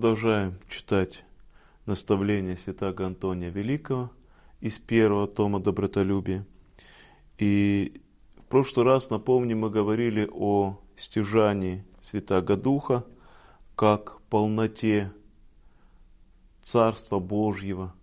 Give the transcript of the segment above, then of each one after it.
продолжаем читать наставления святаго Антония Великого из первого тома «Добротолюбие». И в прошлый раз, напомню, мы говорили о стяжании Святаго Духа как полноте Царства Божьего,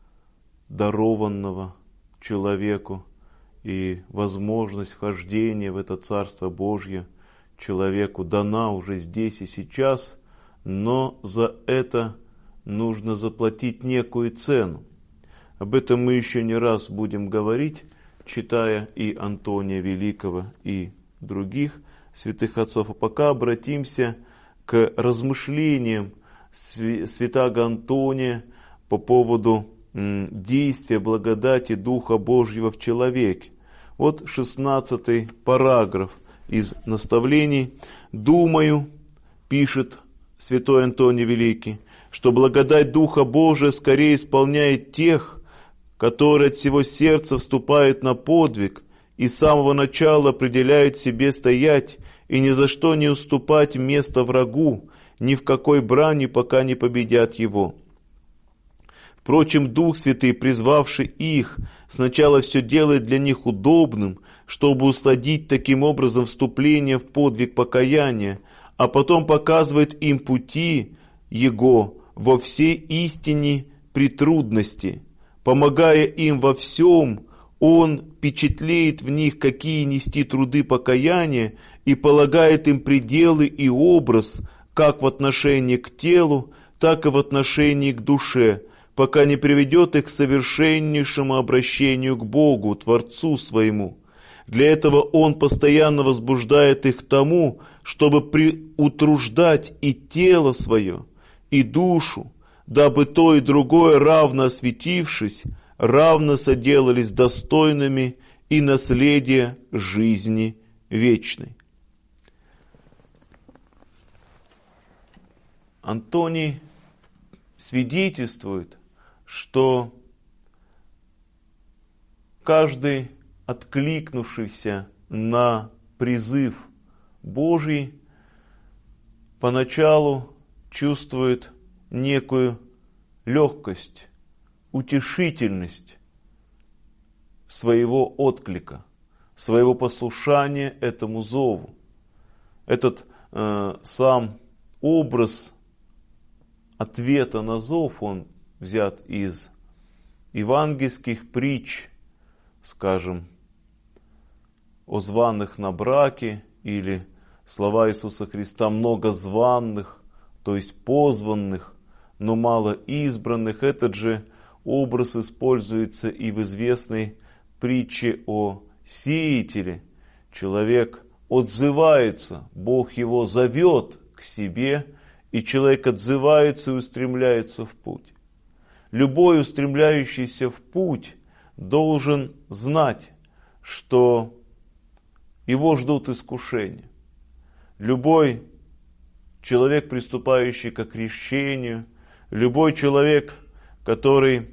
дарованного человеку, и возможность вхождения в это Царство Божье человеку дана уже здесь и сейчас, но за это нужно заплатить некую цену. Об этом мы еще не раз будем говорить, читая и Антония Великого, и других святых отцов. А пока обратимся к размышлениям святаго Антония по поводу действия благодати Духа Божьего в человеке. Вот 16 параграф из наставлений. «Думаю, — пишет святой Антоний Великий, — что благодать Духа Божия скорее исполняет тех, которые от всего сердца вступают на подвиг и с самого начала определяют себе стоять и ни за что не уступать место врагу, ни в какой брани, пока не победят его. Впрочем, Дух Святый, призвавший их, сначала все делает для них удобным, чтобы усладить таким образом вступление в подвиг покаяния, а потом показывает им пути Его во всей истине при трудности. Помогая им во всем, Он впечатлеет в них, какие нести труды покаяния, и полагает им пределы и образ, как в отношении к телу, так и в отношении к душе, пока не приведет их к совершеннейшему обращению к Богу, Творцу своему. Для этого Он постоянно возбуждает их к тому, чтобы утруждать и тело свое, и душу, дабы то и другое, равно осветившись, равно соделались достойными и наследия жизни вечной». Антоний свидетельствует, что каждый, откликнувшийся на призыв Божий, поначалу чувствует некую легкость, утешительность своего отклика, своего послушания этому зову. Этот сам образ ответа на зов, он взят из евангельских притч, скажем, о званых на браке, или слова Иисуса Христа: много званых, то есть позванных, но мало избранных. Этот же образ используется и в известной притче о сеятеле. Человек отзывается, Бог его зовет к себе, и человек отзывается и устремляется в путь. Любой устремляющийся в путь должен знать, что его ждут искушения. Любой человек, приступающий к крещению, любой человек, который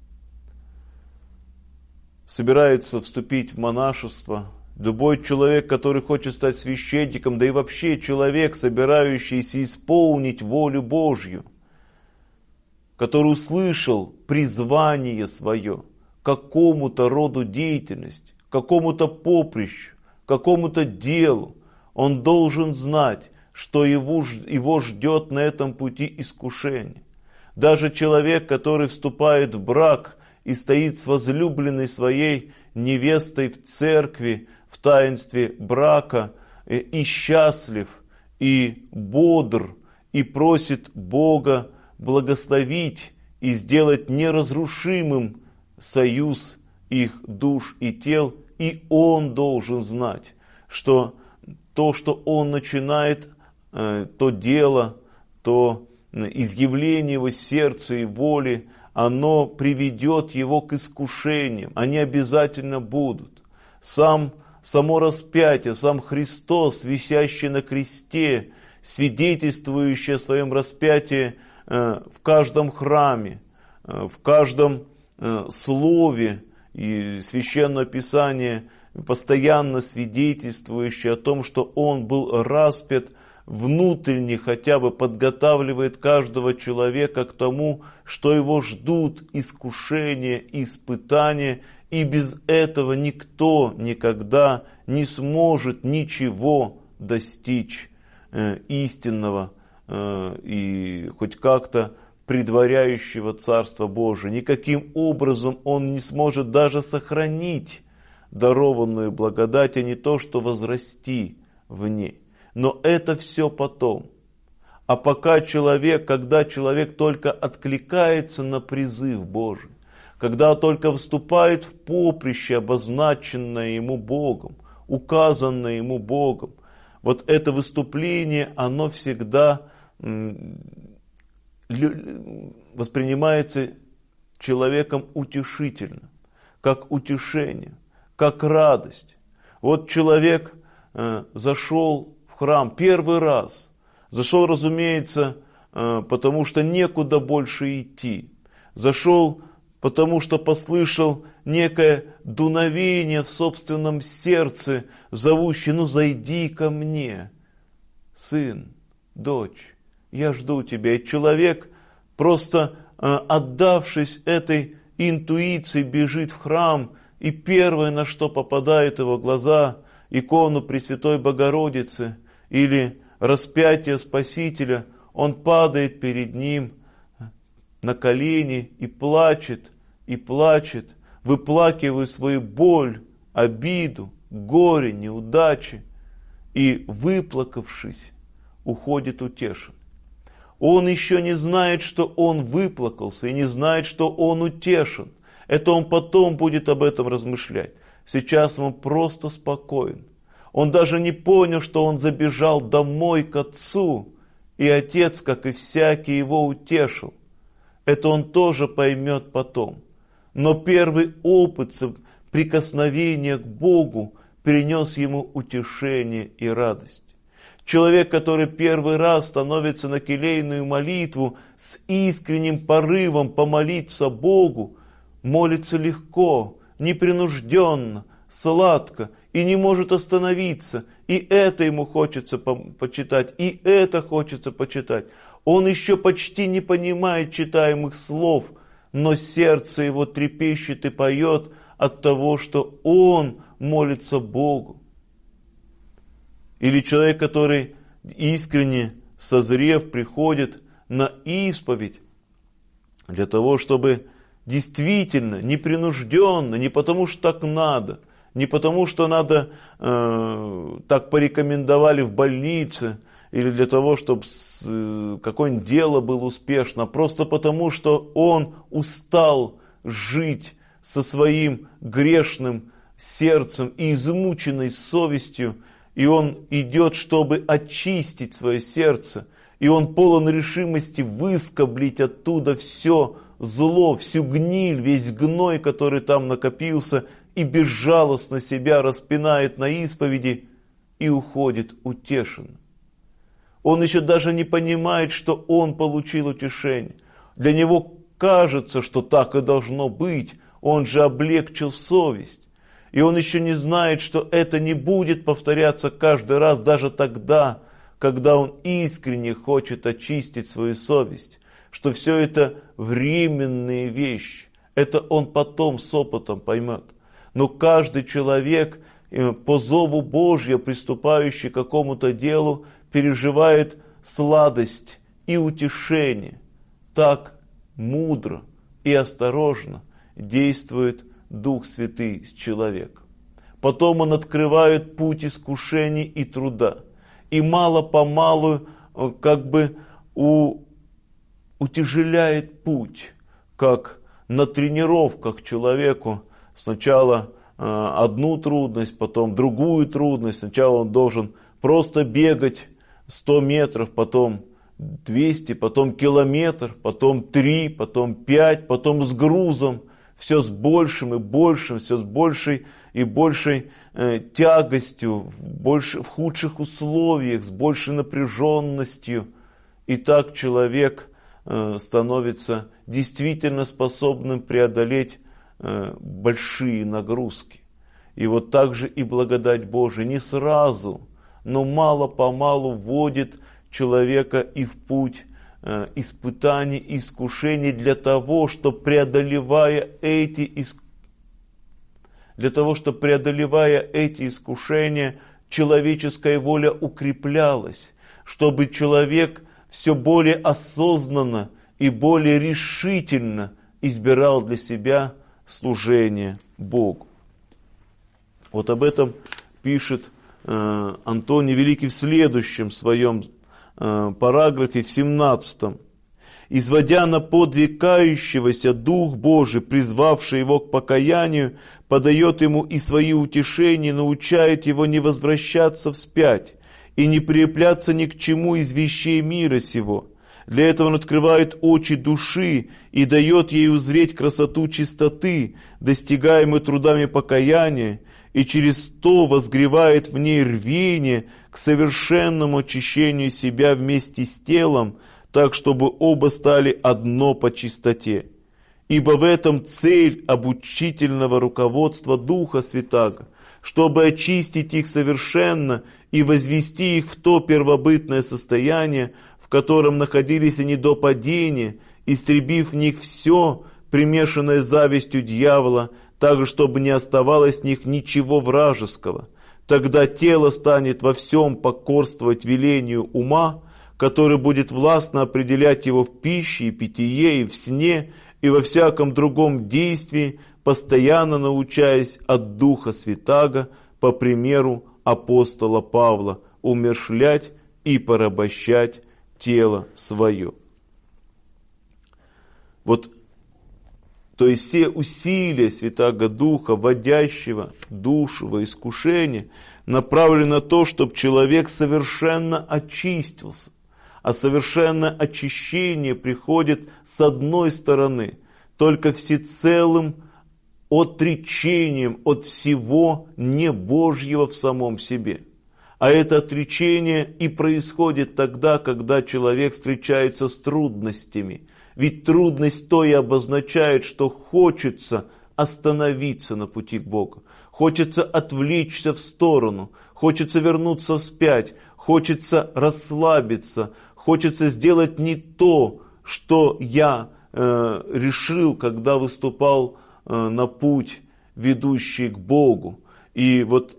собирается вступить в монашество, любой человек, который хочет стать священником, да и вообще человек, собирающийся исполнить волю Божью, который услышал призвание свое к какому-то роду деятельности, к какому-то поприщу, к какому-то делу, он должен знать, что его ждет на этом пути искушение. Даже человек, который вступает в брак и стоит с возлюбленной своей невестой в церкви, в таинстве брака, и счастлив, и бодр, и просит Бога благословить и сделать неразрушимым союз их душ и тел, и он должен знать, что то, что он начинает, то дело, то изъявление его сердца и воли, оно приведет его к искушениям. Они обязательно будут. Само распятие, сам Христос, висящий на кресте, свидетельствующий о своем распятии в каждом храме, в каждом слове и Священного Писания, постоянно свидетельствующий о том, что Он был распят внутренне хотя бы подготавливает каждого человека к тому, что его ждут искушения, испытания, и без этого никто никогда не сможет ничего достичь истинного и хоть как-то предваряющего Царство Божие. Никаким образом он не сможет даже сохранить дарованную благодать, а не то, что возрасти в ней. Но это все потом. А пока когда человек только откликается на призыв Божий, когда только вступает в поприще, обозначенное ему Богом, указанное ему Богом, вот это выступление, оно всегда воспринимается человеком утешительно, как утешение, как радость. Вот человек зашел в храм первый раз, зашел, разумеется, потому что некуда больше идти, зашел, потому что послышал некое дуновение в собственном сердце, зовущее: ну зайди ко мне, сын, дочь. Я жду тебя. И человек, просто отдавшись этой интуиции, бежит в храм, и первое, на что попадает его глаза, икону Пресвятой Богородицы или распятие Спасителя, он падает перед ним на колени и плачет, выплакивая свою боль, обиду, горе, неудачи, и, выплакавшись, уходит утешен. Он еще не знает, что он выплакался, и не знает, что он утешен. Это он потом будет об этом размышлять. Сейчас он просто спокоен. Он даже не понял, что он забежал домой к отцу, и отец, как и всякий, его утешил. Это он тоже поймет потом. Но первый опыт прикосновения к Богу принес ему утешение и радость. Человек, который первый раз становится на келейную молитву с искренним порывом помолиться Богу, молится легко, непринужденно, сладко и не может остановиться. И это ему хочется почитать, и это хочется почитать. Он еще почти не понимает читаемых слов, но сердце его трепещет и поет от того, что он молится Богу. Или человек, который искренне, созрев, приходит на исповедь для того, чтобы действительно, непринужденно, не потому что так надо, не потому что надо, так порекомендовали в больнице, или для того, чтобы какое-нибудь дело было успешно, просто потому что он устал жить со своим грешным сердцем и измученной совестью, и он идет, чтобы очистить свое сердце, и он полон решимости выскоблить оттуда все зло, всю гниль, весь гной, который там накопился, и безжалостно себя распинает на исповеди и уходит утешен. Он еще даже не понимает, что он получил утешение. Для него кажется, что так и должно быть, он же облегчил совесть. И он еще не знает, что это не будет повторяться каждый раз, даже тогда, когда он искренне хочет очистить свою совесть. Что все это временные вещи. Это он потом с опытом поймет. Но каждый человек по зову Божью, приступающий к какому-то делу, переживает сладость и утешение. Так мудро и осторожно действует Дух Святый с человеком. Потом он открывает путь искушений и труда. И мало-помалу как бы утяжеляет путь, как на тренировках человеку сначала одну трудность, потом другую трудность. Сначала он должен просто бегать 100 метров, потом 200, потом километр, потом 3, потом 5, потом с грузом. Все с большим и большим, все с большей и большей тягостью, в худших условиях, с большей напряженностью. И так человек становится действительно способным преодолеть большие нагрузки. И вот так же и благодать Божия не сразу но мало-помалу вводит человека и в путь испытаний, искушений для того, чтобы преодолевая эти искушения, человеческая воля укреплялась, чтобы человек все более осознанно и более решительно избирал для себя служение Богу. Вот об этом пишет Антоний Великий в следующем своем параграфе, в 17. «Изводя на подвиг кающегося, Дух Божий, призвавший его к покаянию, подает ему и свои утешения, научает его не возвращаться вспять и не прилепляться ни к чему из вещей мира сего. Для этого он открывает очи души и дает ей узреть красоту чистоты, достигаемой трудами покаяния, и через то возгревает в ней рвение к совершенному очищению себя вместе с телом, так, чтобы оба стали одно по чистоте. Ибо в этом цель обучительного руководства Духа Святаго, чтобы очистить их совершенно и возвести их в то первобытное состояние, в котором находились они до падения, истребив в них все, примешанное завистью дьявола, так, чтобы не оставалось в них ничего вражеского. Тогда тело станет во всем покорствовать велению ума, который будет властно определять его в пище и питье, и в сне, и во всяком другом действии, постоянно научаясь от Духа Святаго, по примеру апостола Павла, умерщвлять и порабощать тело свое». Вот, то есть все усилия Святаго Духа, вводящего душу во искушение, направлены на то, чтобы человек совершенно очистился. А совершенное очищение приходит с одной стороны, только всецелым отречением от всего небожьего в самом себе. А это отречение и происходит тогда, когда человек встречается с трудностями. Ведь трудность то и обозначает, что хочется остановиться на пути к Богу, хочется отвлечься в сторону, хочется вернуться вспять, хочется расслабиться, хочется сделать не то, что я решил, когда выступал на путь, ведущий к Богу. И вот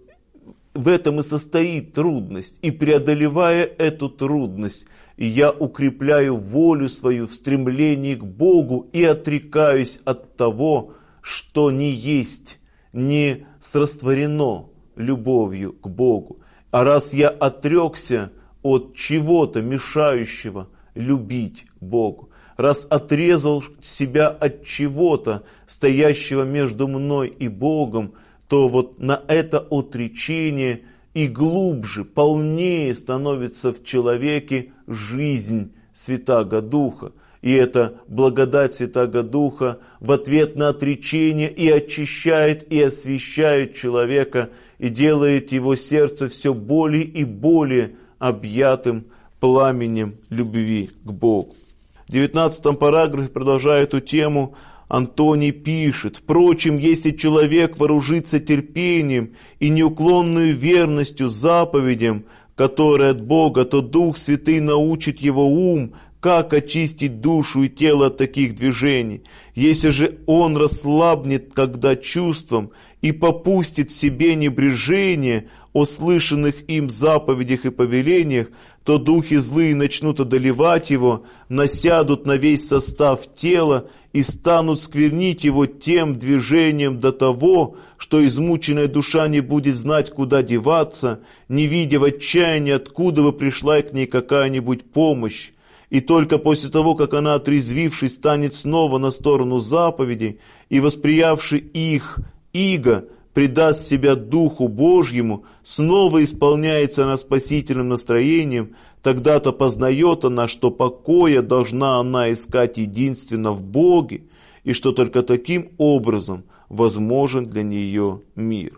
в этом и состоит трудность. И преодолевая эту трудность, я укрепляю волю свою в стремлении к Богу и отрекаюсь от того, что не есть, не срастворено любовью к Богу. А раз я отрекся от чего-то мешающего любить Богу, раз отрезал себя от чего-то, стоящего между мной и Богом, то вот на это отречение и глубже, полнее становится в человеке жизнь Святаго Духа. И эта благодать Святаго Духа в ответ на отречение и очищает, и освящает человека, и делает его сердце все более и более объятым пламенем любви к Богу. В 19 параграфе, продолжая эту тему, Антоний пишет: «Впрочем, если человек вооружится терпением и неуклонную верностью заповедям, которые от Бога, то Дух Святый научит его ум, как очистить душу и тело от таких движений. Если же он расслабнет, когда чувством, и попустит себе небрежение о слышанных им заповедях и повелениях, то духи злые начнут одолевать его, насядут на весь состав тела и станут сквернить его тем движением до того, что измученная душа не будет знать, куда деваться, не видя в отчаянии, откуда бы пришла к ней какая-нибудь помощь. И только после того, как она, отрезвившись, станет снова на сторону заповедей и, восприявши их, иго, предаст себя Духу Божьему, снова исполняется она спасительным настроением, тогда-то познает она, что покоя должна она искать единственно в Боге, и что только таким образом возможен для нее мир».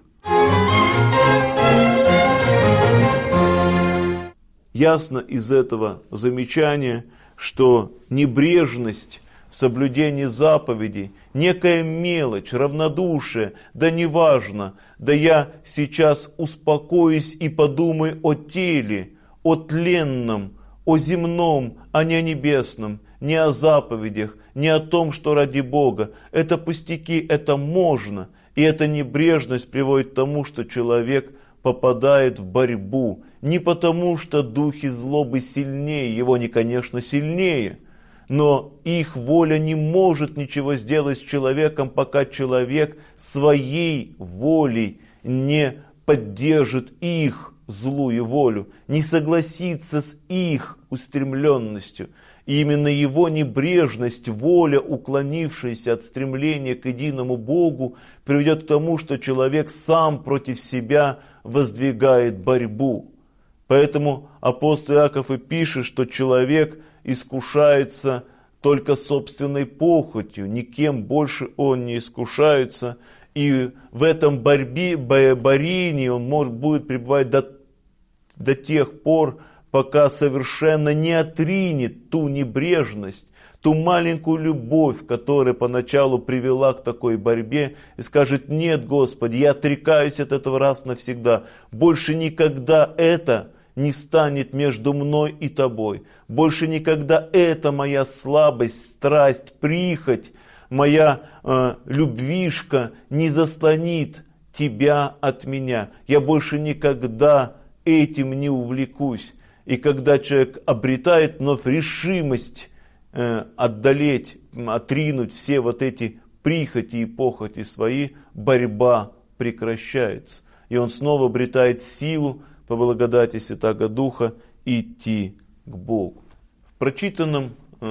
Ясно из этого замечания, что небрежность в соблюдении заповедей, некая мелочь, равнодушие, да неважно, да я сейчас успокоюсь и подумаю о теле, о тленном, о земном, а не о небесном, не о заповедях, не о том, что ради Бога. Это пустяки, это можно. И эта небрежность приводит к тому, что человек попадает в борьбу. Не потому, что духи злобы сильнее, его они, конечно, сильнее, но их воля не может ничего сделать с человеком, пока человек своей волей не поддержит их злую волю, не согласится с их устремленностью. И именно его небрежность, воля, уклонившаяся от стремления к единому Богу, приведет к тому, что человек сам против себя воздвигает борьбу. Поэтому апостол Иаков и пишет, что человек искушается только собственной похотью, никем больше он не искушается. И в этом борении он будет пребывать до тех пор, пока совершенно не отринет ту небрежность, ту маленькую любовь, которая поначалу привела к такой борьбе, и скажет: нет, Господи, я отрекаюсь от этого раз навсегда. Больше никогда это не станет между мной и тобой. Больше никогда эта моя слабость, страсть, прихоть, моя любвишка не заслонит тебя от меня. Я больше никогда этим не увлекусь. И когда человек обретает вновь решимость отдалеть, отринуть все вот эти прихоти и похоти свои, борьба прекращается. И он снова обретает силу по благодати Святаго Духа идти к Богу. В прочитанном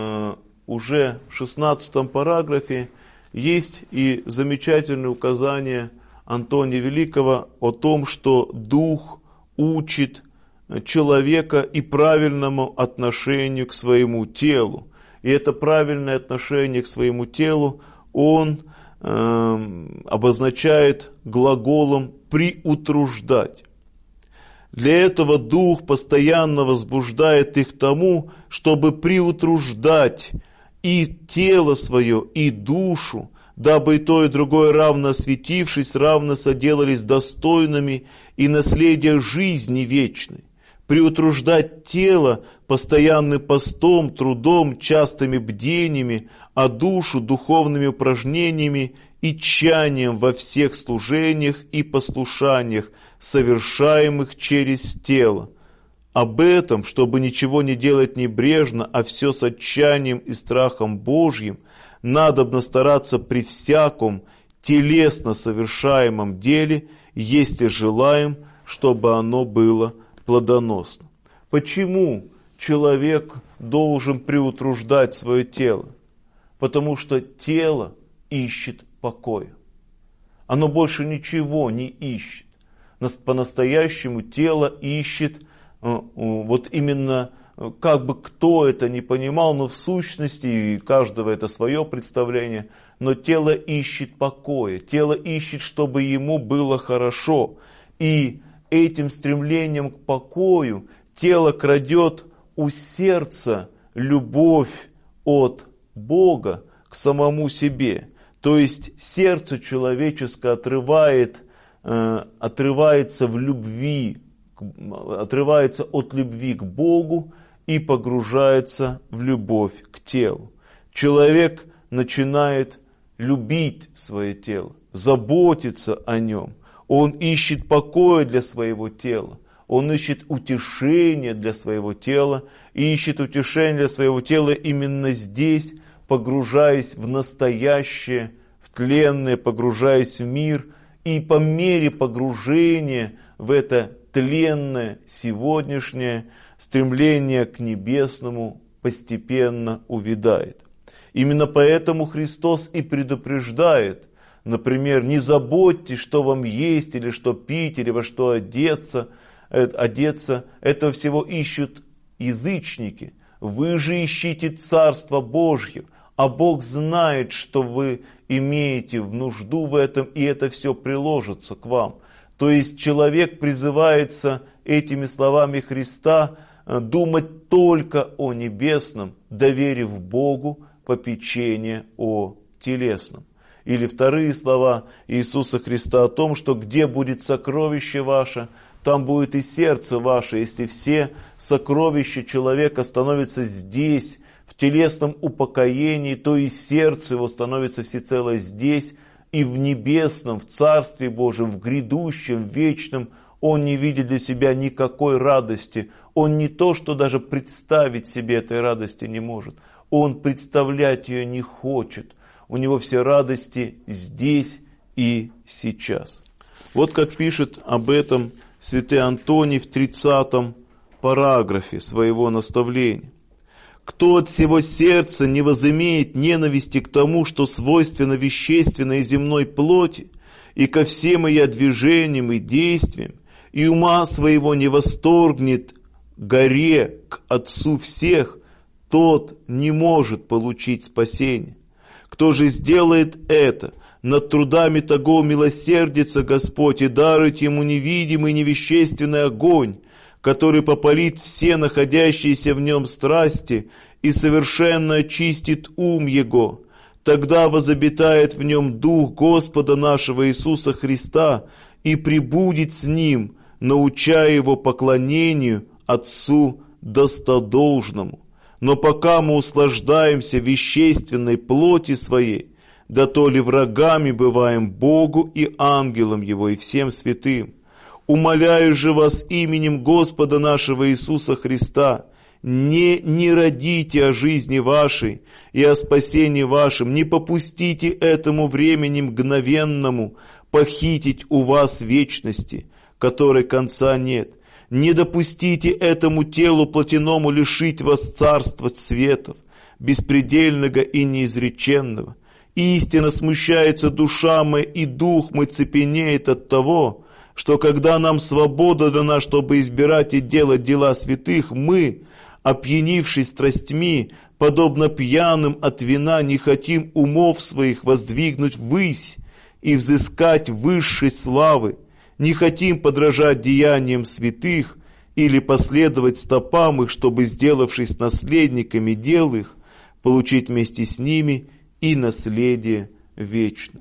уже 16 параграфе есть и замечательное указание Антония Великого о том, что Дух учит человека и правильному отношению к своему телу. И это правильное отношение к своему телу он обозначает глаголом «приутруждать». Для этого Дух постоянно возбуждает их к тому, чтобы приутруждать и тело свое, и душу, дабы и то, и другое, равно осветившись, равно соделались достойными и наследия жизни вечной. Приутруждать тело постоянным постом, трудом, частыми бдениями, а душу духовными упражнениями и тчанием во всех служениях и послушаниях, совершаемых через тело. Об этом, чтобы ничего не делать небрежно, а все с отчаянием и страхом Божьим, надобно стараться при всяком телесно совершаемом деле, если желаем, чтобы оно было плодоносно. Почему человек должен приутруждать свое тело? Потому что тело ищет покоя. Оно больше ничего не ищет. По-настоящему тело ищет, вот именно, как бы кто это ни понимал, но в сущности, и каждого это свое представление, но тело ищет покоя, тело ищет, чтобы ему было хорошо. И этим стремлением к покою тело крадет у сердца любовь от Бога к самому себе. То есть сердце человеческое отрывается в любви, отрывается от любви к Богу и погружается в любовь к телу. Человек начинает любить свое тело, заботиться о нем. Он ищет покоя для своего тела, он ищет утешения для своего тела, и ищет утешение для своего тела именно здесь, погружаясь в настоящее, в тленное, погружаясь в мир, и по мере погружения в это тленное сегодняшнее стремление к небесному постепенно увядает. Именно поэтому Христос и предупреждает, например: не заботьтесь, что вам есть, или что пить, или во что одеться. Этого всего ищут язычники. Вы же ищите Царство Божье, а Бог знает, что вы имеете в нужду в этом, и это все приложится к вам. То есть человек призывается этими словами Христа думать только о небесном, доверив Богу попечение о телесном. Или вторые слова Иисуса Христа о том, что где будет сокровище ваше, там будет и сердце ваше. Если все сокровища человека становятся здесь, в телесном упокоении, то и сердце его становится всецело здесь, и в небесном, в Царстве Божьем, в грядущем, вечном, он не видит для себя никакой радости. Он не то, что даже представить себе этой радости не может. Он представлять ее не хочет. У него все радости здесь и сейчас. Вот как пишет об этом святый Антоний в 30 параграфе своего наставления. «Кто от всего сердца не возымеет ненависти к тому, что свойственно вещественной и земной плоти, и ко всем ее движениям и действиям, и ума своего не восторгнет горе к Отцу всех, тот не может получить спасение. Кто же сделает это, над трудами того милосердится Господь и дарует ему невидимый невещественный огонь, который попалит все находящиеся в нем страсти и совершенно очистит ум его. Тогда возобитает в нем Дух Господа нашего Иисуса Христа и пребудет с ним, научая его поклонению Отцу достодолжному. Но пока мы услаждаемся вещественной плоти своей, да то ли врагами бываем Богу и ангелам Его и всем святым. Умоляю же вас именем Господа нашего Иисуса Христа, не родите о жизни вашей и о спасении вашем, не попустите этому времени мгновенному похитить у вас вечности, которой конца нет. Не допустите этому телу плотяному лишить вас царства светов, беспредельного и неизреченного. Истинно смущается душа моя, и дух мой цепенеет от того, что когда нам свобода дана, чтобы избирать и делать дела святых, мы, опьянившись страстьми, подобно пьяным от вина, не хотим умов своих воздвигнуть ввысь и взыскать высшей славы, не хотим подражать деяниям святых или последовать стопам их, чтобы, сделавшись наследниками дел их, получить вместе с ними и наследие вечное.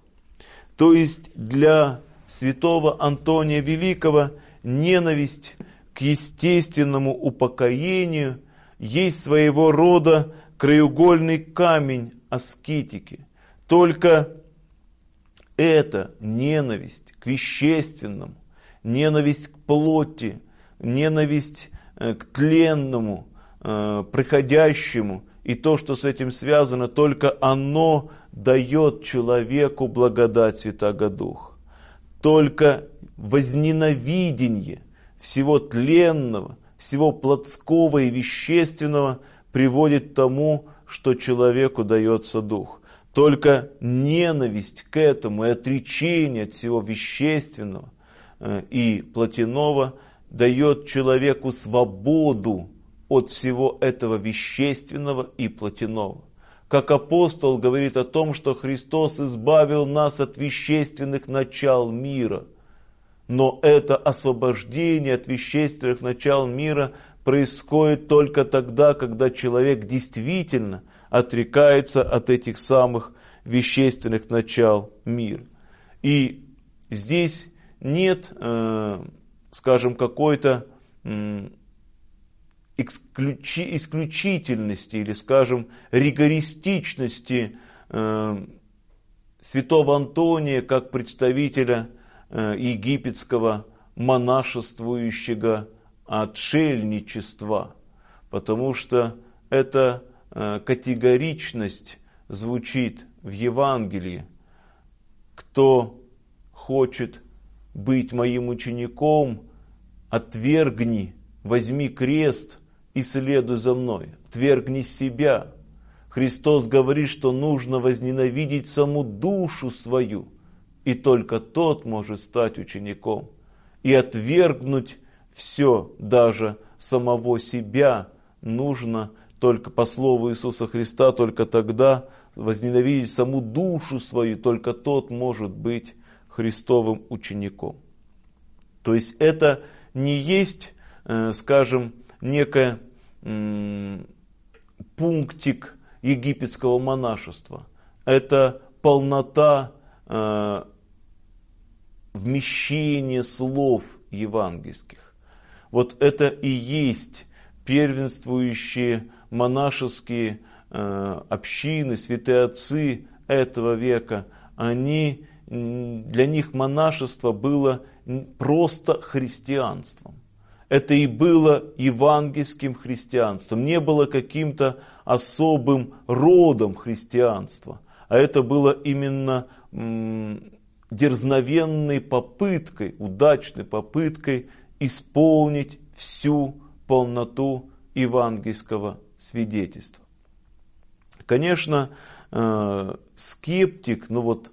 То есть для святого Антония Великого ненависть к естественному упокоению есть своего рода краеугольный камень аскетики. Только эта ненависть к вещественному, ненависть к плоти, ненависть к тленному, приходящему и то, что с этим связано, только оно дает человеку благодать Святаго Духа. Только возненавидение всего тленного, всего плотского и вещественного приводит к тому, что человеку дается Дух. Только ненависть к этому и отречение от всего вещественного и плотяного дает человеку свободу от всего этого вещественного и плотяного. Как апостол говорит о том, что Христос избавил нас от вещественных начал мира. Но это освобождение от вещественных начал мира происходит только тогда, когда человек действительно отрекается от этих самых вещественных начал мира. И здесь нет, скажем, какой-то исключительности или, скажем, ригористичности святого Антония как представителя египетского монашествующего отшельничества, потому что эта категоричность звучит в Евангелии. Кто хочет быть моим учеником, отвергни, возьми крест и следуй за мной. Отвергни себя. Христос говорит, что нужно возненавидеть саму душу свою, и только тот может стать учеником. И отвергнуть все, даже самого себя, нужно только по слову Иисуса Христа, только тогда возненавидеть саму душу свою, только тот может быть Христовым учеником. То есть это не есть, скажем, некий пунктик египетского монашества. Это полнота вмещения слов евангельских. Вот это и есть первенствующие монашеские общины, святые отцы этого века. Для них монашество было просто христианством. Это и было евангельским христианством, не было каким-то особым родом христианства, а это было именно дерзновенной попыткой, удачной попыткой исполнить всю полноту евангельского свидетельства. Конечно, скептик,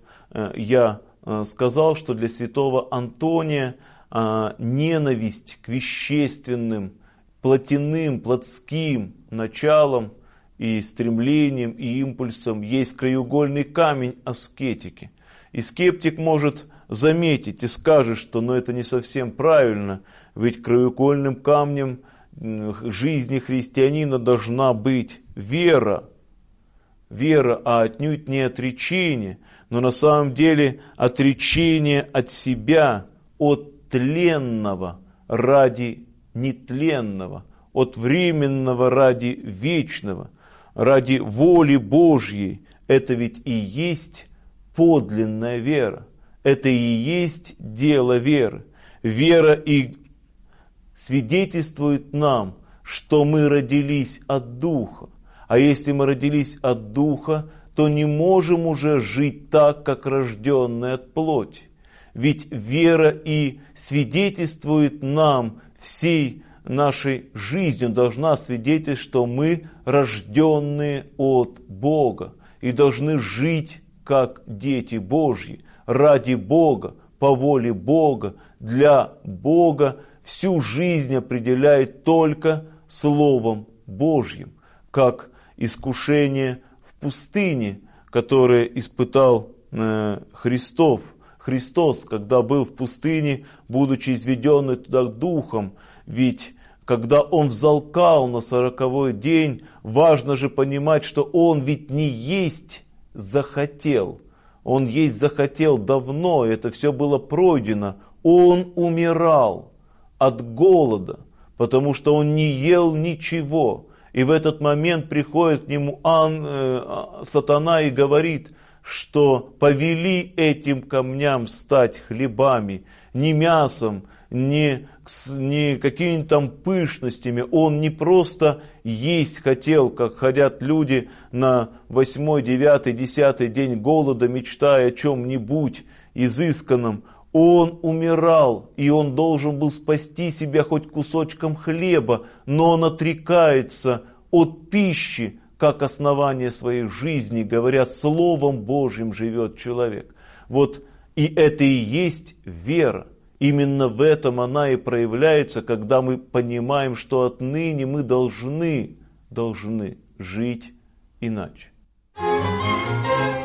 я сказал, что для святого Антония ненависть к вещественным, плотяным, плотским началам и стремлениям и импульсам есть краеугольный камень аскетики. И скептик может заметить и скажет, что это не совсем правильно, ведь краеугольным камнем жизни христианина должна быть вера. Вера, а отнюдь не отречение, но на самом деле отречение от себя, от тленного ради нетленного, от временного ради вечного, ради воли Божьей. Это ведь и есть подлинная вера. Это и есть дело веры. Вера и свидетельствует нам, что мы родились от Духа. А если мы родились от Духа, то не можем уже жить так, как рожденные от плоти. Ведь вера и свидетельствует нам всей нашей жизнью, должна свидетельствовать, что мы рожденные от Бога и должны жить как дети Божьи, ради Бога, по воле Бога, для Бога. Всю жизнь определяет только Словом Божьим, как искушение в пустыне, которое испытал Христос, когда был в пустыне, будучи изведенный туда Духом. Ведь когда Он взалкал на 40-й день, важно же понимать, что Он ведь не есть захотел. Он есть захотел давно, это все было пройдено. Он умирал от голода, потому что Он не ел ничего. И в этот момент приходит к Нему сатана и говорит, что повели этим камням стать хлебами, не мясом, не какими-то там пышностями. Он не просто есть хотел, как хотят люди на 8, 9, 10 день голода, мечтая о чем-нибудь изысканном. Он умирал, и он должен был спасти себя хоть кусочком хлеба, но он отрекается от пищи, как основание своей жизни, говоря, Словом Божьим живет человек. Вот и это и есть вера. Именно в этом она и проявляется, когда мы понимаем, что отныне мы должны жить иначе.